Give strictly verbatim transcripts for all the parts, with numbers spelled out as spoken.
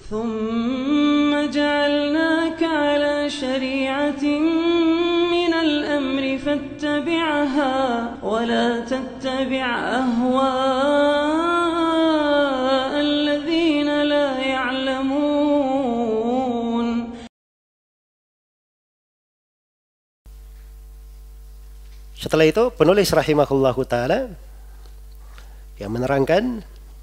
ثم جعلناك على شريعة من الأمر فاتبعها ولا تتبع أهواء الذين لا يعلمون. Setelah itu penulis rahimahullahu ta'ala yang menerangkan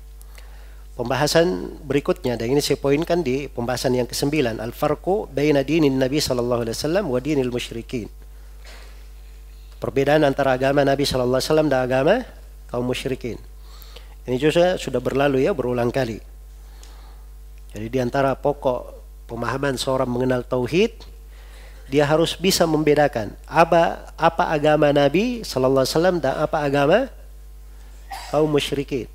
pembahasan berikutnya, dan ini saya poinkan di pembahasan yang kesembilan, al-farqu baina dinin Nabi sallallahu alaihi wasallam wa dinil musyrikin. Perbedaan antara agama Nabi sallallahu alaihi wasallam dan agama kaum musyrikin. Ini juga sudah berlalu ya, berulang kali. Jadi di antara pokok pemahaman seorang mengenal tauhid, dia harus bisa membedakan apa apa agama Nabi sallallahu alaihi wasallam dan apa agama kaum musyrikin.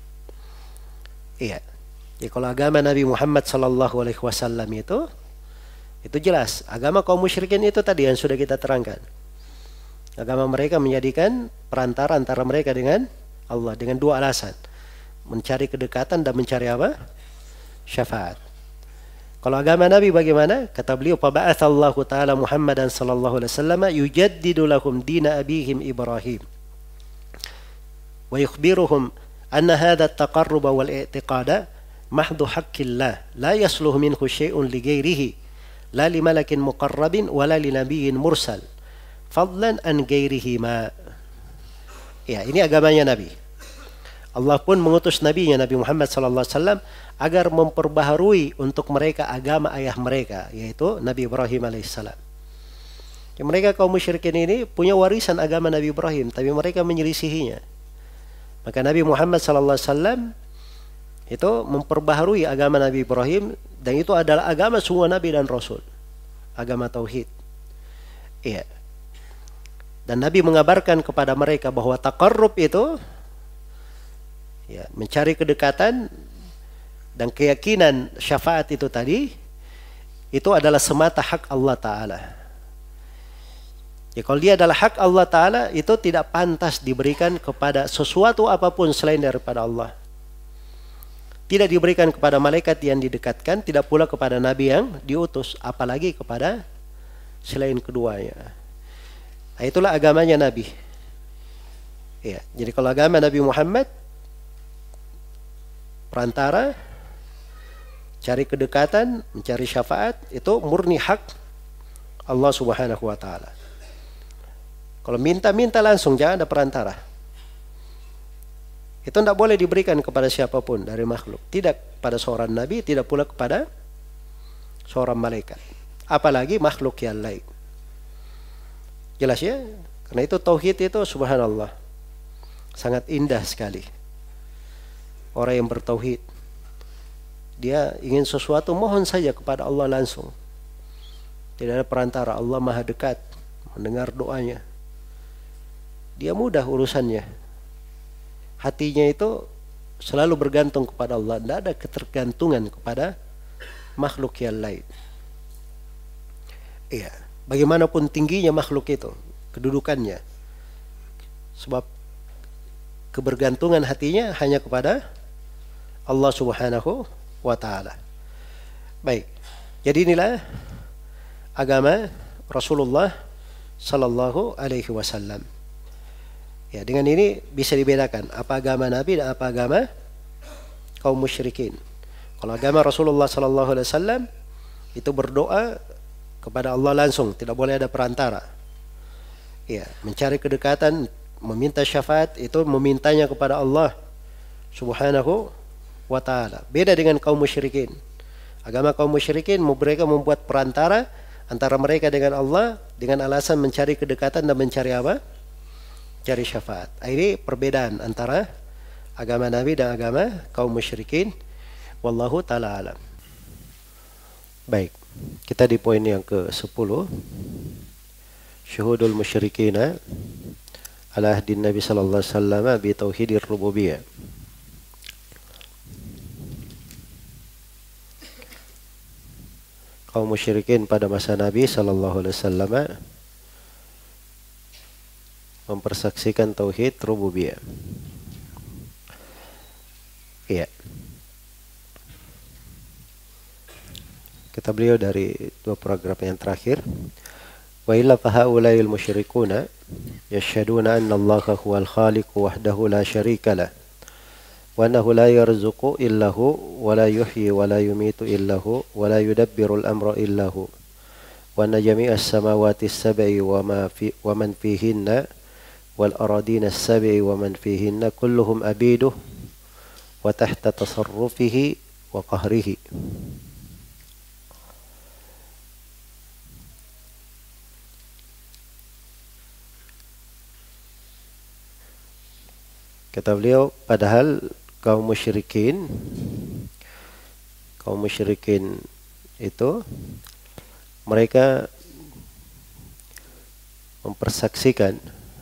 Iya. Jadi kalau agama Nabi Muhammad sallallahu alaihi wasallam itu itu jelas. Agama kaum musyrikin itu tadi yang sudah kita terangkan. Agama mereka menjadikan perantara antara mereka dengan Allah dengan dua alasan. Mencari kedekatan dan mencari apa? Syafaat. Kalau agama Nabi bagaimana? Kata beliau, "Faba'atsallahu ta'ala Muhammadan sallallahu alaihi wasallam yujaddidu lahum dina abihim Ibrahim wa yukhbiruhum anna hadha at-taqarrub wal i'tiqada mahdhu haqqillah la yasluhu minhu syai'un li ghairihi la li malakin muqarrabin wala li nabiyyin mursal fadlan an ghairihima." Ya, ini agamanya Nabi. Allah pun mengutus nabinya Nabi Muhammad sallallahu alaihi wasallam agar memperbaharui untuk mereka agama ayah mereka, yaitu Nabi Ibrahim alaihissalam. Ya, mereka kaum musyrikin ini punya warisan agama Nabi Ibrahim, tapi mereka menyelisihinya. Maka Nabi Muhammad sallallahu alaihi wasallam itu memperbaharui agama Nabi Ibrahim, dan itu adalah agama semua nabi dan rasul, agama tauhid. Iya. Dan Nabi mengabarkan kepada mereka bahwa taqarrub itu, ya, mencari kedekatan dan keyakinan syafaat itu tadi, itu adalah semata hak Allah Ta'ala. Ya, kalau dia adalah hak Allah Ta'ala, itu tidak pantas diberikan kepada sesuatu apapun selain daripada Allah. Tidak diberikan kepada malaikat yang didekatkan, tidak pula kepada nabi yang diutus, apalagi kepada selain keduanya. Nah, itulah agamanya Nabi. Ya, jadi kalau agama Nabi Muhammad, perantara, cari kedekatan, mencari syafaat, itu murni hak Allah Subhanahu wa Ta'ala. Kalau minta-minta langsung, jangan ada perantara. Itu tidak boleh diberikan kepada siapapun dari makhluk. Tidak pada seorang nabi, tidak pula kepada seorang malaikat. Apalagi makhluk yang lain. Jelas ya? Karena itu tauhid itu subhanallah, sangat indah sekali. Orang yang bertauhid, dia ingin sesuatu, mohon saja kepada Allah langsung. Tidak ada perantara, Allah maha dekat, mendengar doanya. Dia mudah urusannya. Hatinya itu selalu bergantung kepada Allah, tidak ada ketergantungan kepada makhluk yang lain. Iya, bagaimanapun tingginya makhluk itu, kedudukannya, sebab kebergantungan hatinya hanya kepada Allah Subhanahu wa Ta'ala. Baik, jadi inilah agama Rasulullah sallallahu alaihi wasallam. Ya, dengan ini bisa dibedakan apa agama Nabi dan apa agama kaum musyrikin. Kalau agama Rasulullah sallallahu alaihi wasallam itu berdoa kepada Allah langsung, tidak boleh ada perantara. Ya, mencari kedekatan, meminta syafaat, itu memintanya kepada Allah Subhanahu wa Ta'ala. Beda dengan kaum musyrikin. Agama kaum musyrikin, mereka membuat perantara antara mereka dengan Allah dengan alasan mencari kedekatan dan mencari apa? Cari syafaat. Ini perbedaan antara agama Nabi dan agama kaum musyrikin. Wallahu ta'ala alam. Baik, kita di poin yang ke sepuluh. Syuhudul musyrikina ala ahdin Nabi sallallahu alaihi wasallam bi tauhidir rububiyah. Kaum musyrikin pada masa Nabi sallallahu alaihi wasallam mempersaksikan tauhid rububiyah. Iya. kata beliau dari dua paragraf yang terakhir, wa illa fahaula'il musyrikuna yashhaduna anna Allah huwal khaliq wahdahu la syarika lah wa annahu la yarzuqu illa hu wa la yuhyi wa la yumitu illa hu wa la yudabbiru al-amra illa hu wa anna jami'as samawati as-sab'i wa ma fi wa man fihinna wal aradina as-sab'i wa man fihinna kulluhum abiduh wa tahta tasarrufihi wa qahrihi. Kata beliau, padahal kaum musyrikin kaum musyrikin itu mereka mempersaksikan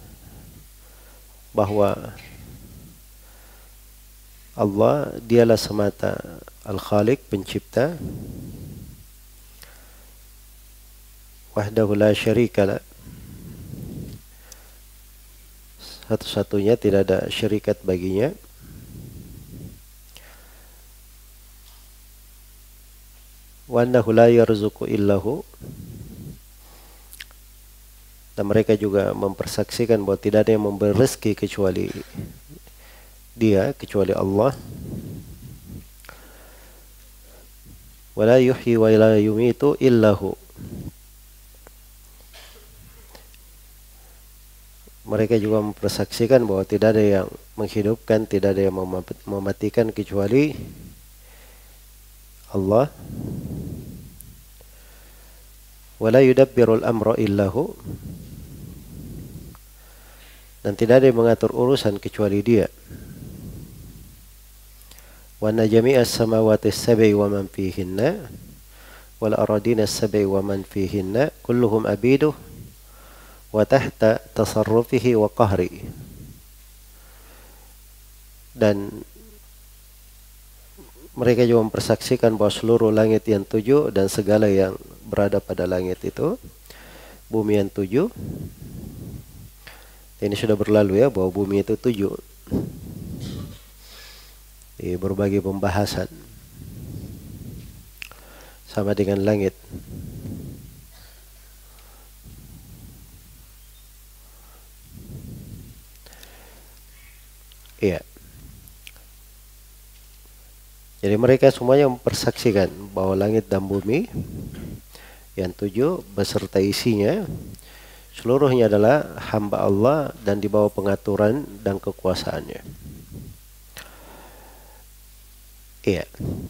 bahwa Allah dialah semata Al-Khaliq, pencipta, wahdahu la syarikalah, satu-satunya, tidak ada syarikat baginya, wa annahu la yarzuqu illahu, dan mereka juga mempersaksikan bahwa tidak ada yang memberi rezeki kecuali Dia, kecuali Allah, wa la yuhyi wa la yumitu illahu. Mereka juga mempersaksikan bahwa tidak ada yang menghidupkan, tidak ada yang mematikan kecuali Allah. Wala yudabbirul amra illahu, dan tidak ada yang mengatur urusan kecuali Dia. Wa anna jami'as samawati as-sab'i wa man fihinna wal aradina as-sab'i wa man fihinna kulluhum abiduh wa tahta tasarrufihi wa qahri. Dan mereka juga mempersaksikan bahwa seluruh langit yang tujuh dan segala yang berada pada langit itu, bumi yang tujuh, ini sudah berlalu ya, bahwa bumi itu tujuh di berbagai pembahasan, sama dengan langit. Iya. Jadi mereka semuanya mempersaksikan bahwa langit dan bumi yang tujuh beserta isinya seluruhnya adalah hamba Allah dan di bawah pengaturan dan kekuasaannya. Iya.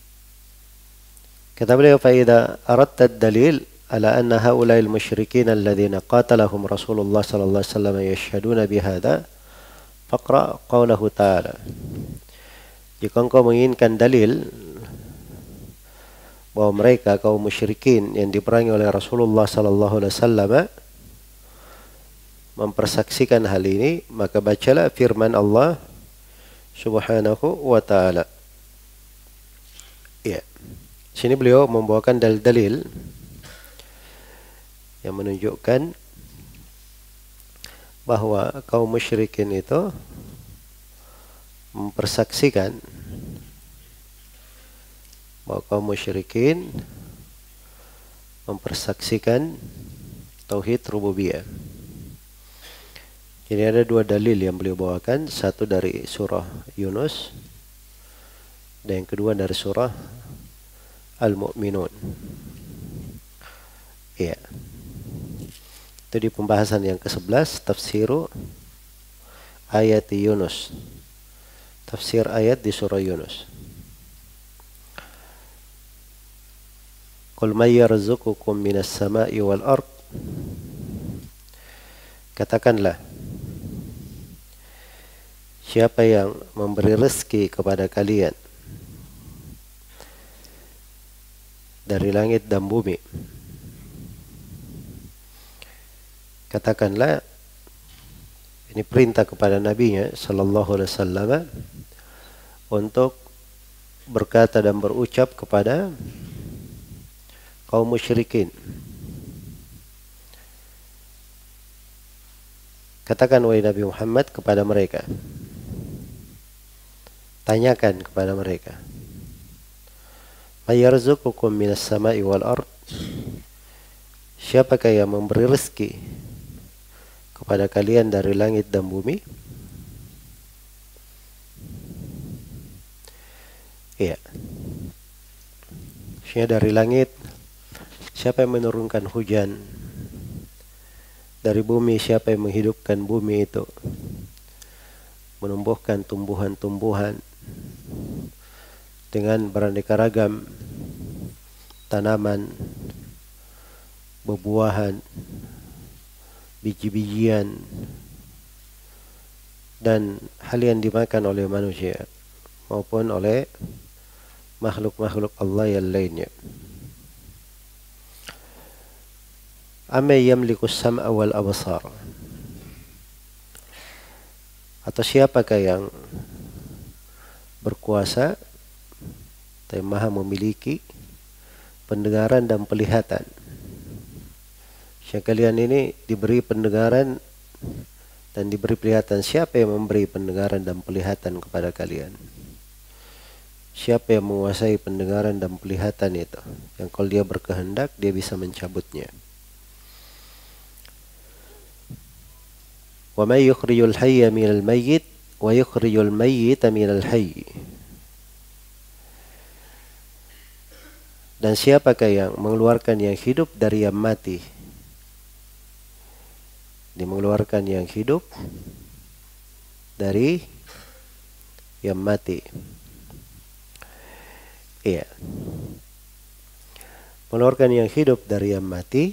Kata beliau, fa idza aradta ad-dalil ala anna haula'il musyrikin alladhina qatalahum Rasulullah sallallahu alaihi wasallam yashhaduna bihadza faqra qawlahu ta'ala. Jika engkau menginginkan dalil bahwa mereka kaum musyrikin yang diperangi oleh Rasulullah sallallahu alaihi wasallam mempersaksikan hal ini, maka bacalah firman Allah Subhanahu wa ta'ala. Ya. Sini beliau membawakan dalil-dalil yang menunjukkan bahwa kaum musyrikin itu mempersaksikan bahwa kaum musyrikin mempersaksikan tauhid rububiyah. Jadi ada dua dalil yang beliau bawakan, satu dari surah Yunus dan yang kedua dari surah Al-Mu'minun. Iya. Itu di pembahasan yang kesebelas, tafsiru ayat Yunus. Tafsir ayat di surah Yunus. Qul may yarzuqukum minas sama'i wal ard. Katakanlah, siapa yang memberi rezeki kepada kalian dari langit dan bumi? Katakanlah, ini perintah kepada nabinya sallallahu alaihi wasallam untuk berkata dan berucap kepada kaum musyrikin. Katakan wahai Nabi Muhammad kepada mereka, tanyakan kepada mereka, Ayarzuqukum minas sama'i wal ard. Siapakah yang memberi rezeki kepada kalian dari langit dan bumi? Iya. Maksudnya dari langit, siapa yang menurunkan hujan? Dari bumi, siapa yang menghidupkan bumi itu? Menumbuhkan tumbuhan-tumbuhan dengan beraneka ragam tanaman, bebuahan, biji-bijian, dan hal yang dimakan oleh manusia maupun oleh makhluk-makhluk Allah yang lainnya. Amma yamliku sam'a wal absar. Atau siapakah yang berkuasa dan maha memiliki pendengaran dan penglihatan? Siapa kalian ini diberi pendengaran dan diberi penglihatan. Siapa yang memberi pendengaran dan penglihatan kepada kalian? Siapa yang menguasai pendengaran dan penglihatan itu? Yang kalau dia berkehendak, dia bisa mencabutnya. Wa may yukhrijul hayya minal mayyit wa yukhrijul mayyita minal hayy. Dan siapakah yang mengeluarkan yang hidup dari yang mati? Dia mengeluarkan yang hidup dari yang mati. Iya. Mengeluarkan yang hidup dari yang mati.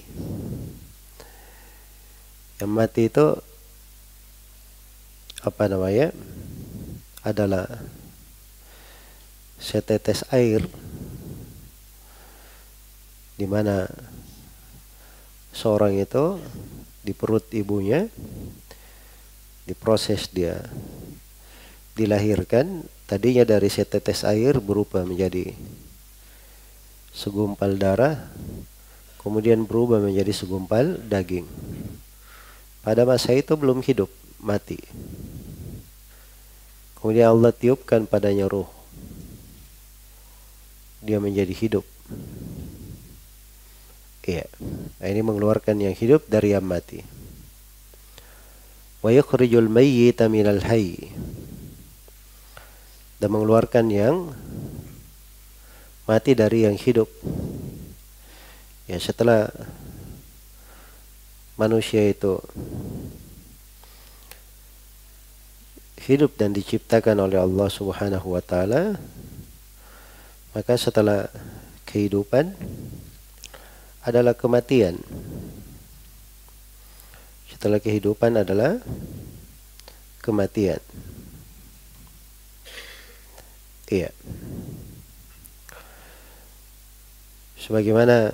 Yang mati itu apa namanya? Adalah setetes air di mana seorang itu di perut ibunya diproses, dia dilahirkan, tadinya dari setetes air berubah menjadi segumpal darah, kemudian berubah menjadi segumpal daging. Pada masa itu belum hidup, mati. Kemudian Allah tiupkan padanya ruh, dia menjadi hidup. Iya, nah, ini mengeluarkan yang hidup dari yang mati. Wa yukhrijul mayyita minal hayy. Dan mengeluarkan yang mati dari yang hidup. Ya, setelah manusia itu hidup dan diciptakan oleh Allah Subhanahu wa taala, maka setelah kehidupan adalah kematian. Setelah kehidupan adalah kematian. Iya. Sebagaimana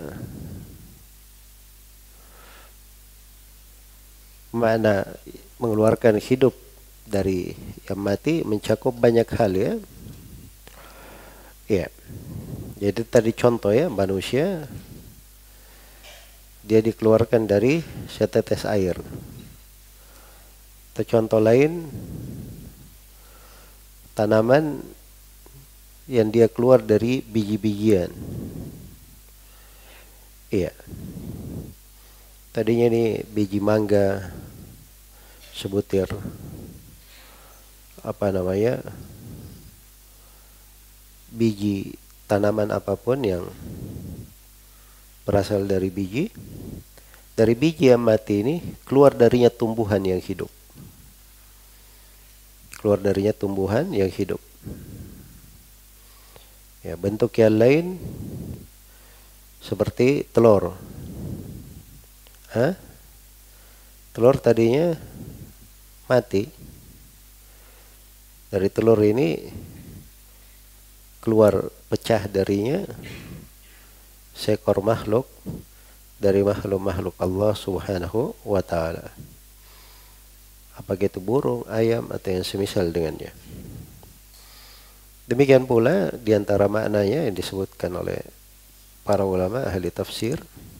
makna mengeluarkan hidup dari yang mati mencakup banyak hal, ya. Iya. Jadi tadi contoh, ya, manusia dia dikeluarkan dari setetes air. Atau contoh lain, tanaman yang dia keluar dari biji-bijian. Iya. Tadinya ini biji mangga sebutir, apa namanya, biji tanaman apapun yang berasal dari biji. Dari biji yang mati ini keluar darinya tumbuhan yang hidup. Keluar darinya tumbuhan yang hidup. Ya, bentuk yang lain seperti telur. Hah? Telur tadinya mati. Dari telur ini keluar, pecah darinya seekor makhluk dari makhluk-makhluk Allah Subhanahu wa taala. Apakah itu burung, ayam, atau yang semisal dengannya. Demikian pula di antara maknanya yang disebutkan oleh para ulama ahli tafsir,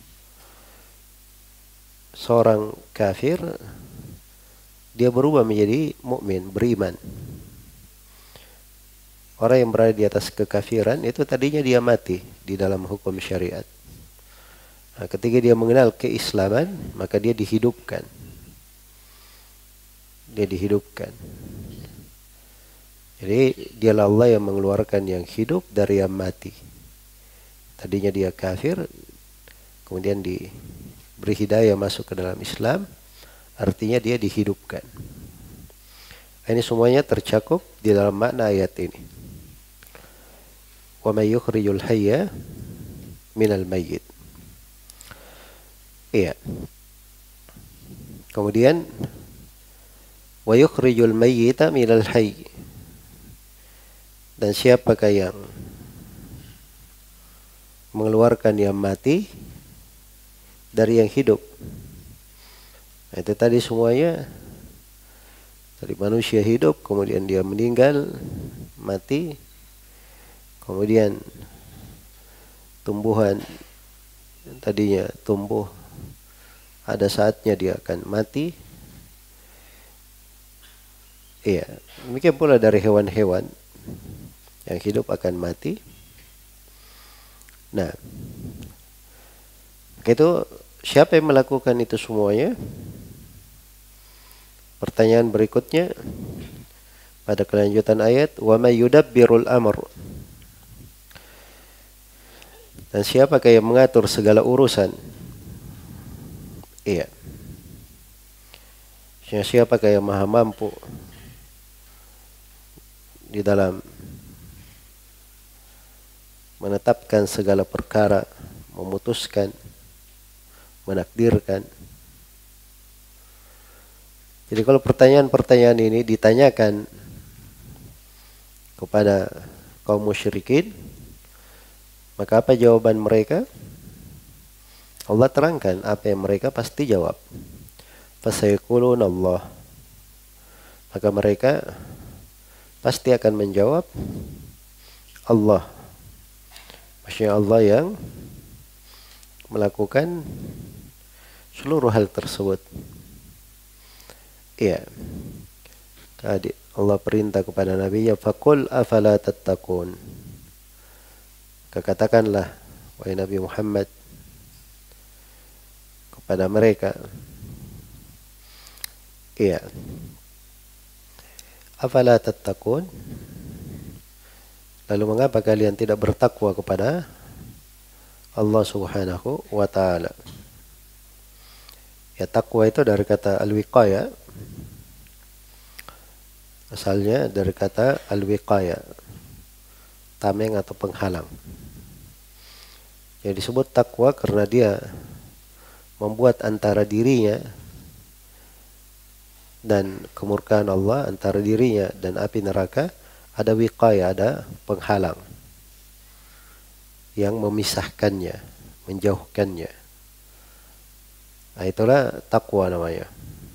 seorang kafir dia berubah menjadi mukmin, beriman. orang yang berada di atas kekafiran itu tadinya dia mati di dalam hukum syariat. Nah, ketika dia mengenal keislaman, maka dia dihidupkan. Dia dihidupkan. Jadi dialah Allah yang mengeluarkan yang hidup dari yang mati. Tadinya dia kafir, kemudian diberi hidayah masuk ke dalam Islam, artinya dia dihidupkan. Ini semuanya tercakup di dalam makna ayat ini. Wa may yukhrijul hayya minal mayyit. Iya. Kemudian wa yukhrijul mayyita minal hayy. Dan siapakah yang mengeluarkan yang mati dari yang hidup? Nah, itu tadi semuanya dari manusia hidup, kemudian dia meninggal, mati, kemudian tumbuhan yang tadinya tumbuh, ada saatnya dia akan mati. Iya, demikian pula dari hewan-hewan yang hidup akan mati. Nah, itu siapa yang melakukan itu semuanya? Pertanyaan berikutnya pada kelanjutan ayat, wa may yudabbirul amr. Dan siapakah yang mengatur segala urusan? Iya. Siapakah yang maha mampu di dalam menetapkan segala perkara, memutuskan, menakdirkan. Jadi kalau pertanyaan-pertanyaan ini ditanyakan kepada kaum musyrikin, maka apa jawaban mereka? Allah terangkan apa yang mereka pasti jawab. Fasayaquluna Allah. Maka mereka pasti akan menjawab Allah. Maksudnya Allah yang melakukan seluruh hal tersebut. Iya. Tadi Allah perintah kepada Nabi, ya faqul afala tattaqun. Katakanlah wahai Nabi Muhammad kepada mereka, iya, afala tattaqun. Lalu mengapa kalian tidak bertakwa kepada Allah Subhanahu wa ta'ala? Ya, takwa itu dari kata al-wiqaya. Asalnya dari kata al-wiqaya, tameng atau penghalang. Yang disebut takwa karena dia membuat antara dirinya dan kemurkaan Allah, antara dirinya dan api neraka, ada wiqaya, ada penghalang yang memisahkannya, menjauhkannya. Nah, itulah takwa namanya.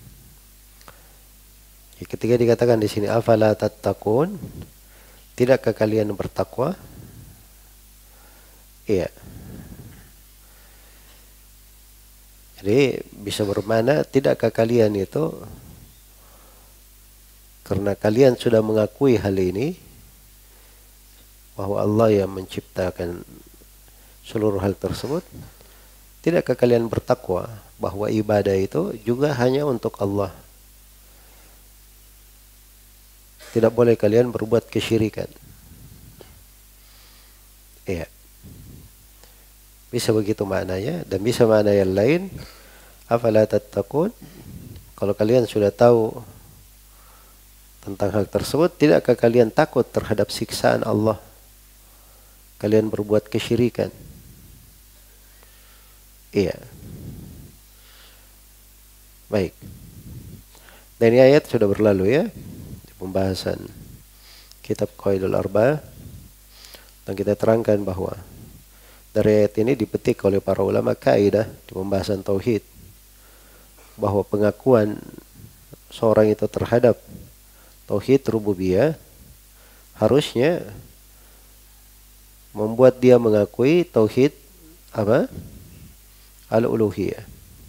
Jadi ketika dikatakan di sini afala tattaqun, tidakkah kalian bertakwa? Iya. Jadi bisa bermakna tidakkah kalian itu karena kalian sudah mengakui hal ini, bahwa Allah yang menciptakan seluruh hal tersebut, tidakkah kalian bertakwa bahwa ibadah itu juga hanya untuk Allah? Tidak boleh kalian berbuat kesyirikan. Iya. Bisa begitu maknanya, dan bisa makna yang lain. Afala tattaqun, kalau kalian sudah tahu tentang hal tersebut, tidakkah kalian takut terhadap siksaan Allah? Kalian berbuat kesyirikan. Iya. Baik. Dan ini ayat sudah berlalu ya, di pembahasan kitab Qawaidul Arba'ah, dan kita terangkan bahwa dari ayat ini dipetik oleh para ulama kaidah di pembahasan tauhid, bahwa pengakuan seorang itu terhadap tauhid rububiyah harusnya membuat dia mengakui tauhid apa? Al-uluhiyah.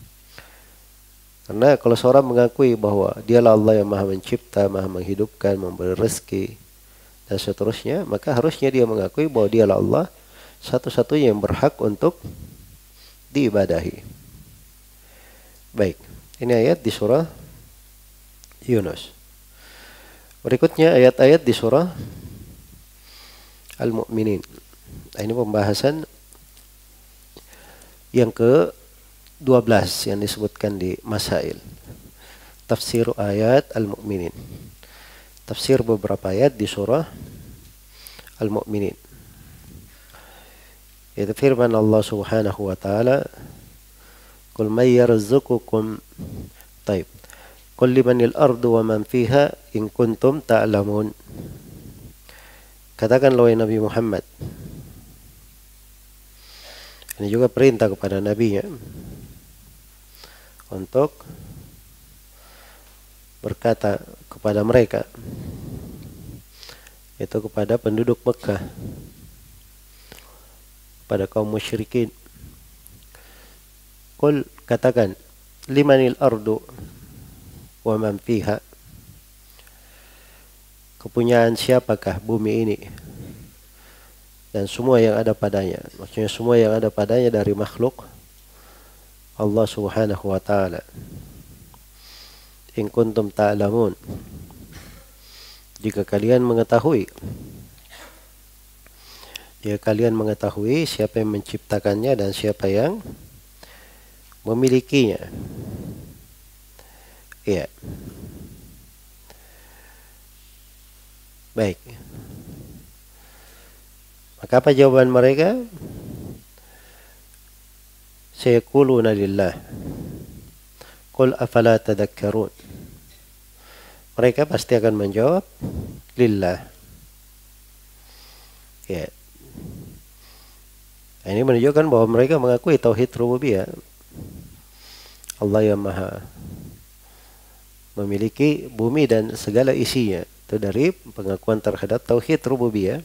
Karena kalau seorang mengakui bahwa dialah Allah yang maha mencipta, maha menghidupkan, memberi rezeki, dan seterusnya, maka harusnya dia mengakui bahwa dialah Allah satu-satunya yang berhak untuk diibadahi. Baik, ini ayat di surah Yunus. Berikutnya ayat-ayat di surah Al-Mu'minin. Nah, ini pembahasan yang ke dua belas yang disebutkan di Masail. Tafsir ayat Al-Mu'minin. Tafsir beberapa ayat di surah Al-Mu'minin. Yaitu firman Allah Subhanahu wa taala, "Qul may yarzuqukum" Taib. "Qul limanil ardu wa man fiha in kuntum ta'lamun." Katakanlah wahai Nabi Muhammad. Ini juga perintah kepada nabinya untuk berkata kepada mereka, yaitu kepada penduduk Mekah, pada kaum musyrikin. Qul, katakan, limanil ardu wa man fiha, kepunyaan siapakah bumi ini dan semua yang ada padanya. Maksudnya semua yang ada padanya dari makhluk Allah Subhanahu wa taala. In kuntum ta'lamun, jika kalian mengetahui, jika kalian mengetahui siapa yang menciptakannya dan siapa yang memilikinya. Iya. Baik. Maka apa jawaban mereka? Sayaquluna lillah. Qul afala tadhakkarun. Mereka pasti akan menjawab lillah. Ya. Nah, ini menunjukkan bahwa mereka mengakui tauhid rububiyah. Allah yang maha memiliki bumi dan segala isinya. Itu dari pengakuan terhadap tauhid rububiyah.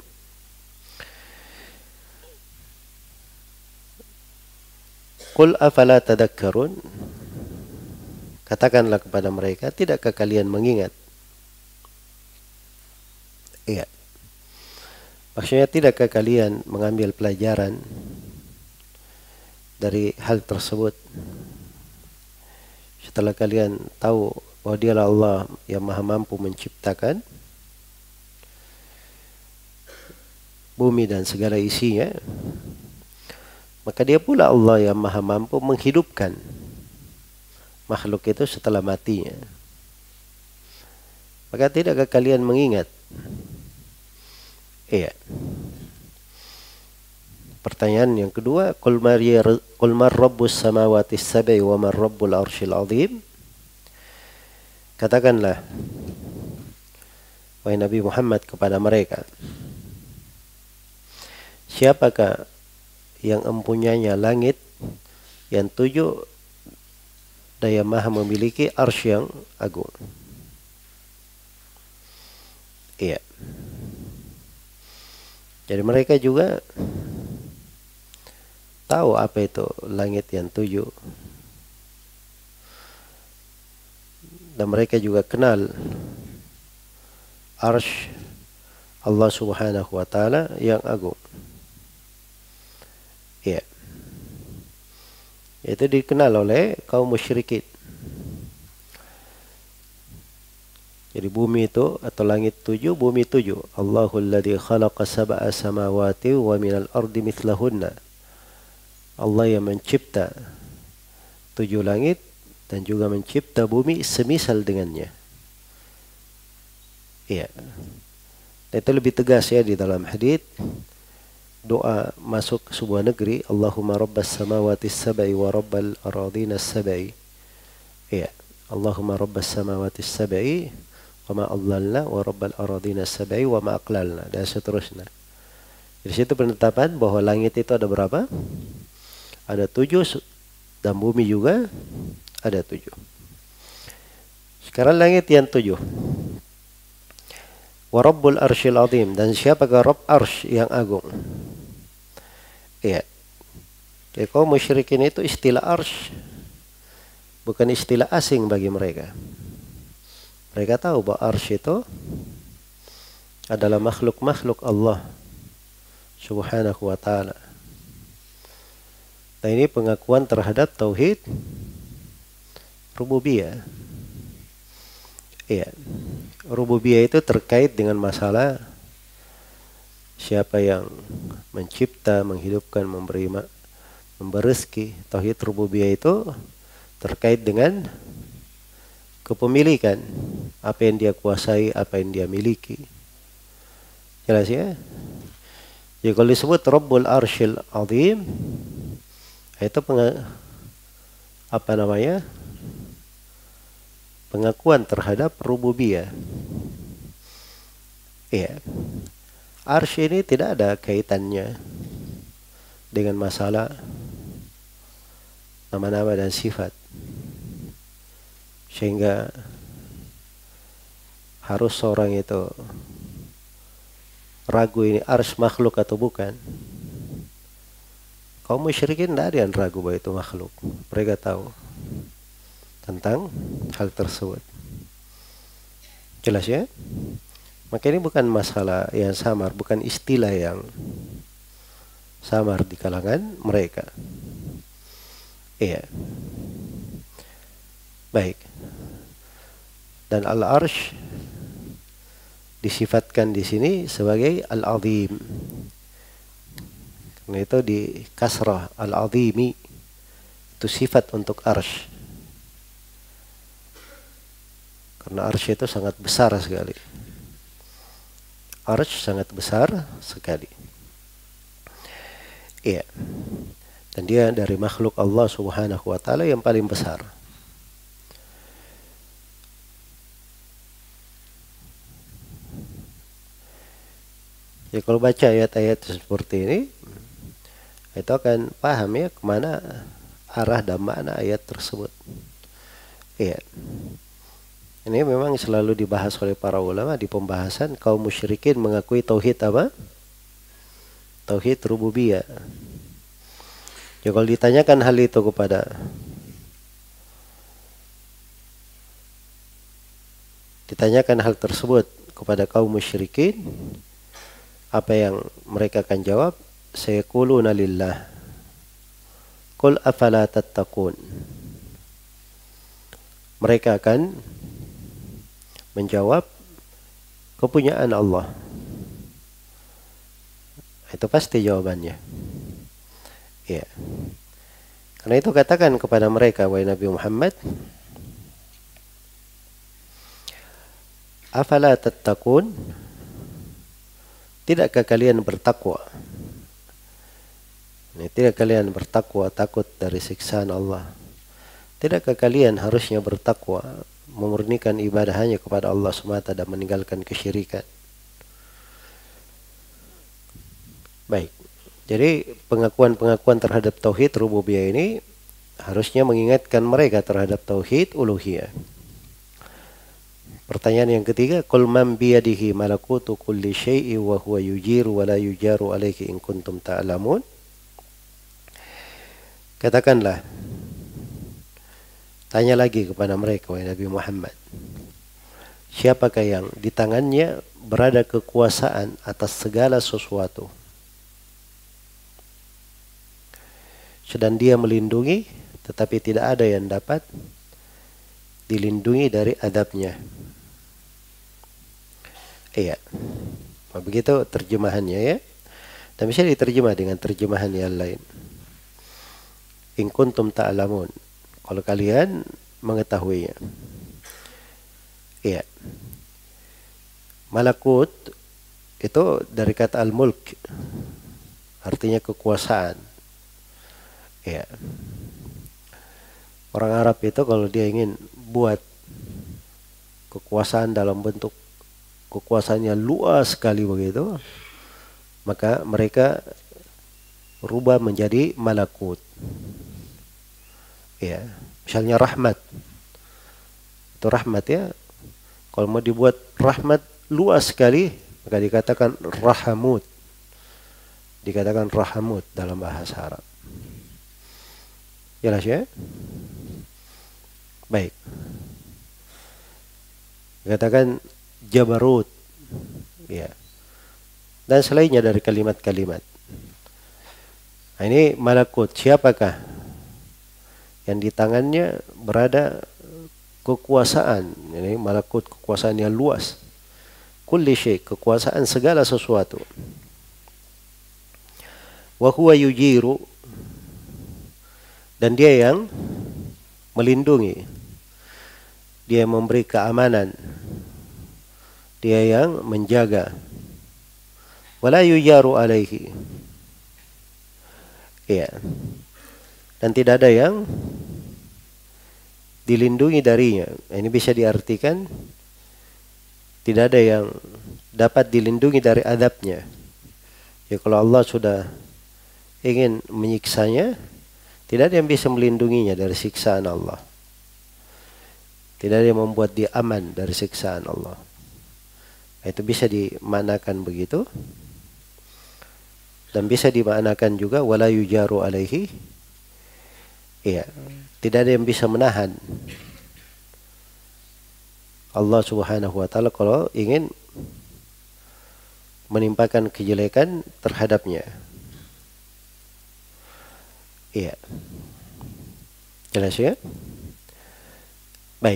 Qul afala tadhakkarun. Katakanlah kepada mereka, tidakkah kalian mengingat? Iya. Maksudnya, tidakkah kalian mengambil pelajaran dari hal tersebut? Setelah kalian tahu bahwa dialah Allah yang maha mampu menciptakan bumi dan segala isinya, maka dia pula Allah yang maha mampu menghidupkan makhluk itu setelah matinya. Maka tidakkah kalian mengingat? Iya. Pertanyaan yang kedua, qul mar rabbus samawati sab'i wa mar rabbul arsyil azim. Katakanlah wahai Nabi Muhammad kepada mereka, siapakah yang mempunyainya langit yang tujuh dan yang maha memiliki arsy yang agung? Iya. Jadi mereka juga tahu apa itu langit yang tujuh. Dan mereka juga kenal arsy Allah Subhanahu wa taala yang agung. Ya. Itu dikenal oleh kaum musyrikin. Jadi bumi itu atau langit tujuh, bumi tujuh. Allahul ladzi khalaqa sab'a samawati wa minal ardi mithlahunna. Allah yang mencipta tujuh langit dan juga mencipta bumi semisal dengannya. Iya. Itu lebih tegas ya di dalam hadits. Doa masuk ke sebuah negeri, Allahumma rabbas samawati sab'i wa rabbal aradina sab'i. Iya. Allahumma rabbas samawati sab'i wa ma adlalna wa rabbal aradina sab'i wa ma aqlalna, dan seterusnya. Di situ penetapan bahwa langit itu ada berapa? Ada tujuh, dan bumi juga ada tujuh. Sekarang langit yang tujuh. Wa rabbul arsyil azim, dan siapakah Rabb arsy yang agung? Iya. Jadi kaum musyrikin itu istilah arsy bukan istilah asing bagi mereka. Mereka tahu bahwa arsy itu adalah makhluk-makhluk Allah Subhanahu wa ta'ala. Nah, ini pengakuan terhadap tauhid rububiyah. Iya. Rububiyah itu terkait dengan masalah siapa yang mencipta, menghidupkan, memberi memberi rezeki. Tauhid rububiyah itu terkait dengan kepemilikan, apa yang dia kuasai, apa yang dia miliki. Jelas ya? Jadi kalau disebut Rabbul Arsyil Azim, itu penga, apa namanya? Pengakuan terhadap rububiyah. Iya. Arsy ini tidak ada kaitannya dengan masalah nama-nama dan sifat. Sehingga harus seorang itu ragu ini arsy makhluk atau bukan. Kaum musyrikin tidak ada yang ragu bahwa itu makhluk. Mereka tahu tentang hal tersebut. Jelas ya? Maka ini bukan masalah yang samar, bukan istilah yang samar di kalangan mereka. Iya. Baik. Dan al-arsh disifatkan di sini sebagai al-azim. Karena itu di kasrah al-azimi, itu sifat untuk arsh. Karena arsh itu sangat besar sekali. Arsh sangat besar sekali. Iya. Dan dia dari makhluk Allah Subhanahu wa ta'ala yang paling besar. Ya kalau baca ayat-ayat seperti ini, itu akan paham ya kemana arah dan makna ayat tersebut. Iya. Ini memang selalu dibahas oleh para ulama di pembahasan kaum musyrikin mengakui tauhid apa? Tauhid rububiyah. Ya kalau ditanyakan hal itu kepada ditanyakan hal tersebut kepada kaum musyrikin, apa yang mereka akan jawab? Sayaquluna lillah. Qul afala tattaqun. Mereka akan menjawab kepunyaan Allah. Itu pasti jawabannya. Ya. Karena itu katakan kepada mereka, wahai Nabi Muhammad, afala tattaqun? Tidakkah kalian bertakwa? Ini, tidak kalian bertakwa, takut dari siksaan Allah? Tidakkah kalian harusnya bertakwa, memurnikan ibadah hanya kepada Allah semata dan meninggalkan kesyirikan? Baik. Jadi pengakuan-pengakuan terhadap tauhid rububiyah ini harusnya mengingatkan mereka terhadap tauhid uluhiyah. Pertanyaan yang ketiga, qul man biyadihi malakutu kulli syai'in wa huwa yujiru wa la yujaru alaihi in kuntum ta'lamun. Katakanlah, tanya lagi kepada mereka, wahai Nabi Muhammad, siapakah yang di tangannya berada kekuasaan atas segala sesuatu, sedang dia melindungi, tetapi tidak ada yang dapat dilindungi dari adabnya. Iya. Begitu terjemahannya ya. Dan bisa diterjemah dengan terjemahan yang lain. In kuntum ta'lamun. Kalau kalian mengetahuinya. Iya. Malakut itu dari kata al-mulk. Artinya kekuasaan. Iya. Orang Arab itu kalau dia ingin buat kekuasaan dalam bentuk kekuasaannya luas sekali begitu, maka mereka rubah menjadi malakut. Ya, misalnya rahmat. Itu rahmat ya. Kalau mau dibuat rahmat luas sekali, maka dikatakan rahamut. Dikatakan rahamut dalam bahasa Arab. Jelas ya? Baik. Dikatakan jabarut, ya, dan selainnya dari kalimat-kalimat. Nah, ini malakut, siapakah yang di tangannya berada kekuasaan, ini malakut, kekuasaan yang luas. Kulli syai', kekuasaan segala sesuatu. Wa huwa yujiru, dan dia yang melindungi, dia yang memberi keamanan, dia yang menjaga. Wala yujaru alaihi, ya, dan tidak ada yang dilindungi darinya. Ini bisa diartikan tidak ada yang dapat dilindungi dari adabnya. Ya, kalau Allah sudah ingin menyiksanya, tidak ada yang bisa melindunginya dari siksaan Allah. Tidak ada yang membuat dia aman dari siksaan Allah. Itu bisa dimaknakan begitu. Dan bisa dimaknakan juga wala yujaru alaihi. Iya, tidak ada yang bisa menahan Allah Subhanahu wa taala kalau ingin menimpakan kejelekan terhadapnya. Iya. Jelas ya? Baik.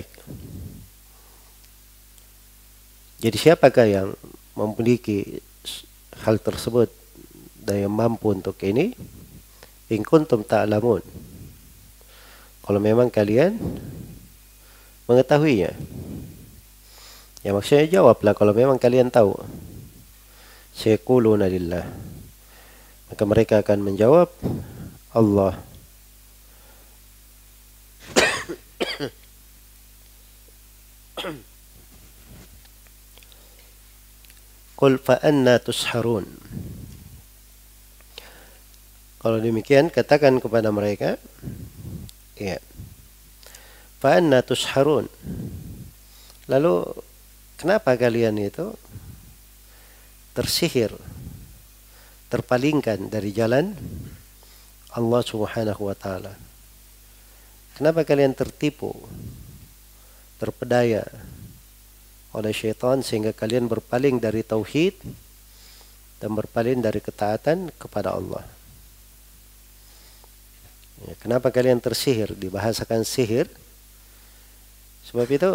Jadi siapakah yang memiliki hal tersebut dan yang mampu untuk ini? In kuntum ta'lamun. Kalau memang kalian mengetahuinya. Ya, maksudnya jawablah kalau memang kalian tahu. Sayaquluna lillah. Maka mereka akan menjawab Allah. Qul fa anna tusharun. Kalau demikian katakan kepada mereka, ya, fa anna tusharun. Lalu kenapa kalian itu tersihir, terpalingkan dari jalan Allah Subhanahu wa taala? Kenapa kalian tertipu, terpedaya oleh syaitan sehingga kalian berpaling dari tauhid dan berpaling dari ketaatan kepada Allah? Ya, kenapa kalian tersihir? Dibahasakan sihir. Sebab itu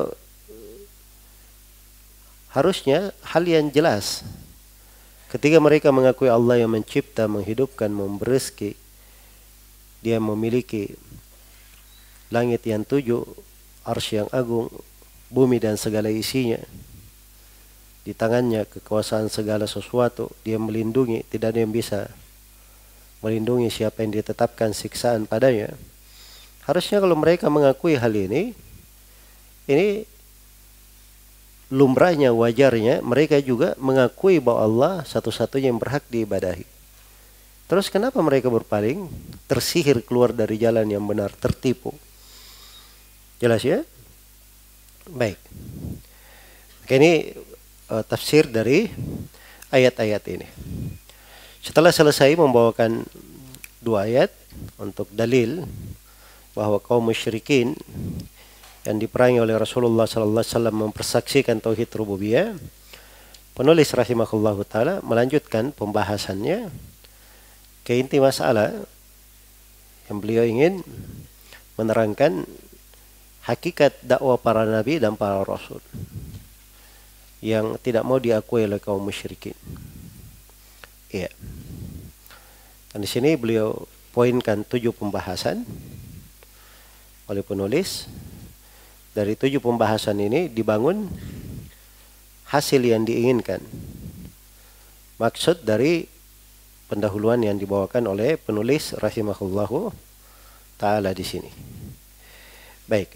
harusnya hal yang jelas. Ketika mereka mengakui Allah yang mencipta, menghidupkan, memberi rezeki, dia memiliki langit yang tujuh, arsy yang agung, bumi dan segala isinya. Di tangannya kekuasaan segala sesuatu, dia melindungi, tidak ada yang bisa melindungi siapa yang ditetapkan siksaan padanya. Harusnya kalau mereka mengakui hal ini, ini lumrahnya, wajarnya mereka juga mengakui bahwa Allah satu-satunya yang berhak diibadahi. Terus kenapa mereka berpaling, tersihir keluar dari jalan yang benar, tertipu? Jelas ya? Baik. Oke, ini uh, tafsir dari ayat-ayat ini. Setelah selesai membawakan dua ayat untuk dalil bahwa kaum musyrikin yang diperangi oleh Rasulullah sallallahu alaihi wasallam mempersaksikan tauhid rububiyah, penulis rahimahullahu taala melanjutkan pembahasannya ke inti masalah yang beliau ingin menerangkan hakikat dakwah para nabi dan para rasul yang tidak mau diakui oleh kaum musyrikin. Iya. Dan di sini beliau poinkan tujuh pembahasan oleh penulis. Dari tujuh pembahasan ini dibangun hasil yang diinginkan. Maksud dari pendahuluan yang dibawakan oleh penulis rahimahullahu taala di sini. Baik.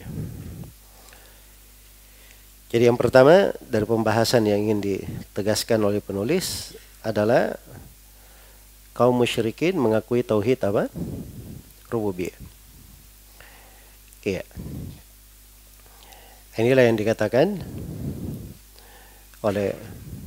Jadi yang pertama dari pembahasan yang ingin ditegaskan oleh penulis adalah kaum musyrikin mengakui tauhid apa? Rububiyah. Iya. Inilah yang dikatakan oleh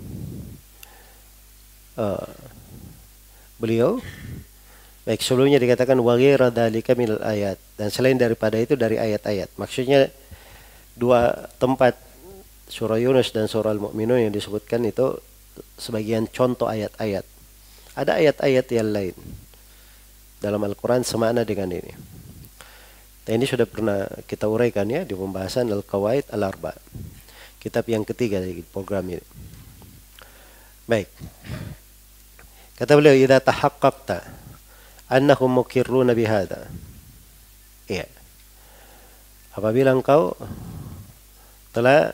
uh, beliau. Baik, sebelumnya dikatakan wa ghairu dzalika minal ayat, dan selain daripada itu dari ayat-ayat. Maksudnya dua tempat surah Yunus dan surah Al-Mu'minun yang disebutkan itu sebagian contoh ayat-ayat. Ada ayat-ayat yang lain dalam Al-Quran semakna dengan ini. Dan ini sudah pernah kita uraikan ya di pembahasan Al-Qawaid Al-Arba, kitab yang ketiga di program ini. Baik. Kata beliau, "Idza tahaqqaqta annahum muqirruna bihadza." Iya. Apabila engkau telah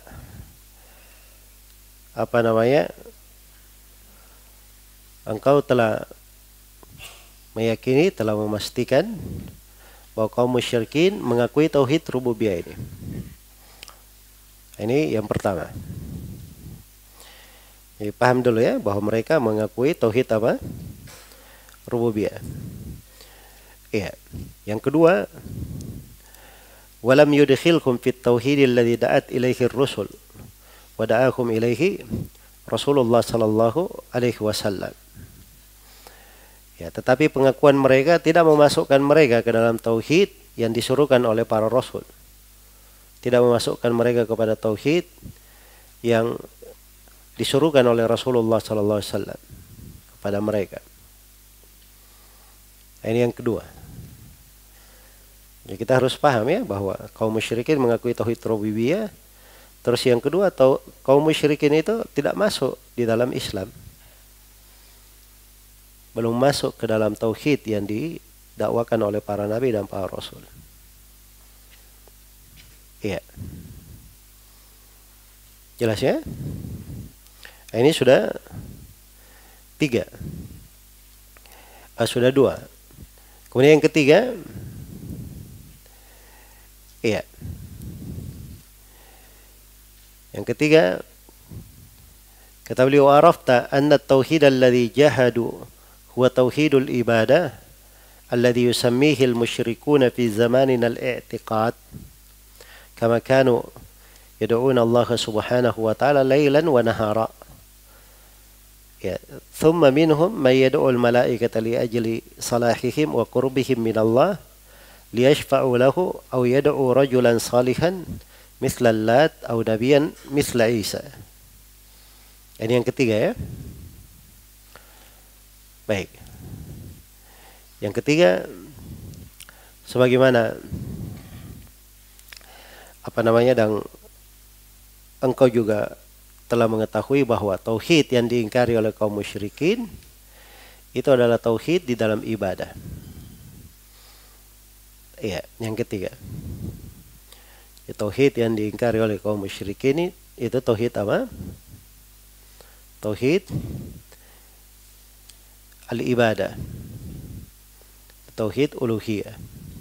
apa namanya? Engkau telah meyakini, telah memastikan bahwa kaum musyrikin mengakui tauhid rububiyah ini. Ini yang pertama. Jadi paham dulu ya bahwa mereka mengakui tauhid apa? Rububiyah. Iya. Yang kedua, walam yudkhilhum fit tauhid alladhi da'at ilaihi ar-rusul wa da'ahum ilaihi Rasulullah sallallahu alaihi wasallam. Ya, tetapi pengakuan mereka tidak memasukkan mereka ke dalam tauhid yang disuruhkan oleh para rasul. Tidak memasukkan mereka kepada tauhid yang disuruhkan oleh Rasulullah sallallahu alaihi wasallam kepada mereka. Ini yang kedua. Ya, kita harus paham ya bahwa kaum musyrikin mengakui tauhid rububiyah. Terus yang kedua, tau, kaum musyrikin itu tidak masuk di dalam Islam. Belum masuk ke dalam tauhid yang didakwakan oleh para nabi dan para rasul. Iya. Jelas ya? Ini sudah tiga. Ah, sudah dua. Kemudian yang ketiga, iya. Yang ketiga, kata beliau, "Arafta anna at-tauhid alladhi jahadu huwa tauhidul ibadah alladhi yusammihi al-musyrikuna fi zamanina al-i'tiqad kama kanu yad'una Allah subhanahu wa ta'ala laylan wa nahara." Ya, thumma minhum man yad'u al-malaikata li ajli salahihim wa qurbihim min Allah liyashfa'u lahu aw yad'u rajulan salihan mithla Lat aw nabiyan mithla Isa. Ini yang ketiga ya. Baik. Yang ketiga, sebagaimana apa namanya, dan engkau juga telah mengetahui bahwa tauhid yang diingkari oleh kaum musyrikin itu adalah tauhid di dalam ibadah. Iya, yang ketiga. Tauhid yang diingkari oleh kaum musyrikin itu tauhid apa? Tauhid al-ibadah. Tauhid uluhiyah.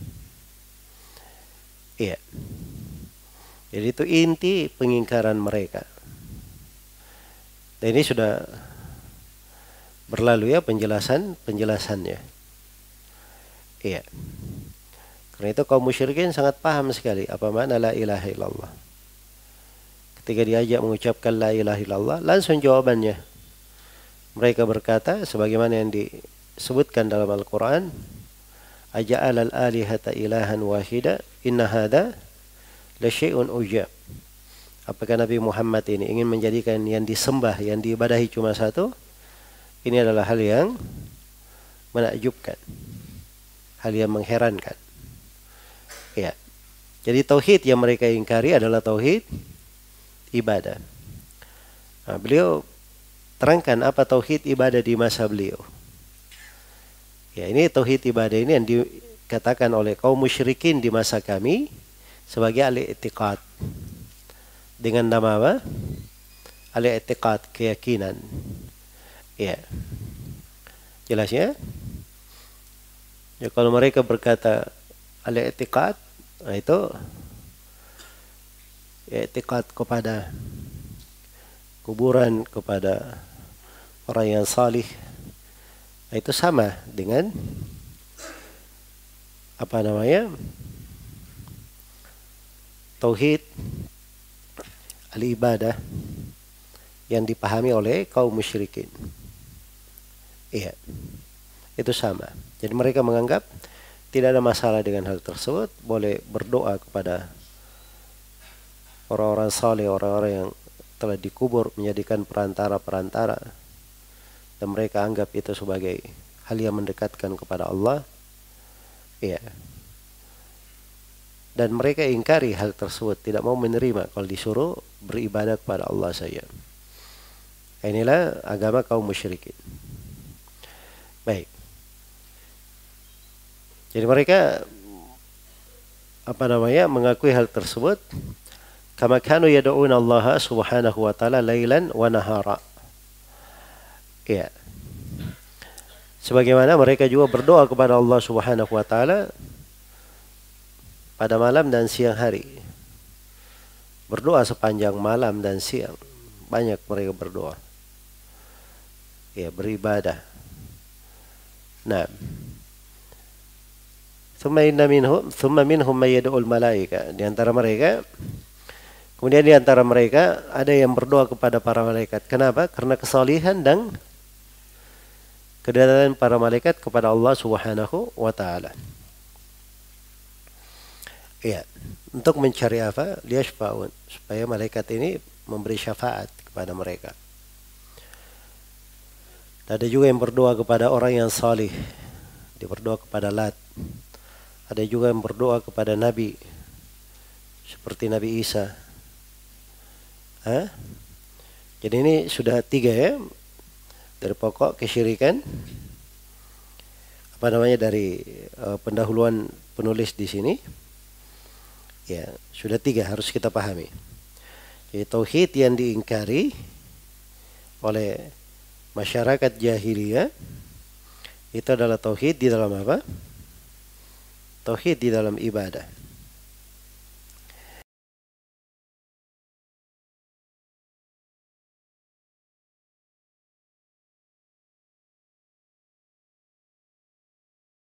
Iya. Jadi itu inti pengingkaran mereka. Dan ini sudah berlalu ya penjelasan penjelasannya. Iya. Karena itu kaum musyrikin sangat paham sekali apa makna la ilaha illallah. Ketika diajak mengucapkan la ilaha illallah, langsung jawabannya. Mereka berkata sebagaimana yang disebutkan dalam Al-Quran, aja'al al-alihata ilahan wahida inna hadha la syai'un ujab. Apakah Nabi Muhammad ini ingin menjadikan yang disembah, yang diibadahi cuma satu? Ini adalah hal yang menakjubkan, hal yang mengherankan. Ya. Jadi tauhid yang mereka ingkari adalah tauhid ibadah. Nah, beliau terangkan apa tauhid ibadah di masa beliau. Ya, ini tauhid ibadah ini yang dikatakan oleh kaum musyrikin di masa kami sebagai al-i'tiqad. Dengan nama apa? Al-i'tiqad, keyakinan. Ya. Jelas ya? Ya, kalau mereka berkata al-i'tiqad, nah itu i'tiqad kepada kuburan, kepada orang yang salih, nah itu sama dengan apa namanya? Tauhid al-ibadah yang dipahami oleh kaum musyrikin. Iya. Itu sama. Jadi mereka menganggap tidak ada masalah dengan hal tersebut, boleh berdoa kepada orang-orang saleh, orang-orang yang telah dikubur menjadikan perantara-perantara dan mereka anggap itu sebagai hal yang mendekatkan kepada Allah, ya. Dan mereka ingkari hal tersebut, tidak mau menerima kalau disuruh beribadah kepada Allah saja. Inilah agama kaum musyrikin. Baik. Jadi mereka apa namanya mengakui hal tersebut. Kama kanu yad'una Allah subhanahu wa ta'ala lailan wa nahara. Ya. Sebagaimana mereka juga berdoa kepada Allah subhanahu wa ta'ala pada malam dan siang hari. Berdoa sepanjang malam dan siang. Banyak mereka berdoa. Ya, beribadah. Nah. Thumma inna minhum, thumma minhum may yad'ul malaika. Di antara mereka, kemudian di antara mereka ada yang berdoa kepada para malaikat. Kenapa? Karena kesalihan dan kedatangan para malaikat kepada Allah Subhanahu wa taala. Ya, untuk mencari apa? Liyashfa'un, supaya malaikat ini memberi syafaat kepada mereka. Ada juga yang berdoa kepada orang yang salih. Dia berdoa kepada Lat. Ada juga yang berdoa kepada Nabi, seperti Nabi Isa. Hah? Jadi ini sudah tiga ya, dari pokok kesyirikan. Apa namanya dari uh, pendahuluan penulis di sini. Ya, sudah tiga harus kita pahami. Jadi tauhid yang diingkari oleh masyarakat jahiliyah itu adalah tauhid di dalam apa? Tauhid di dalam ibadah.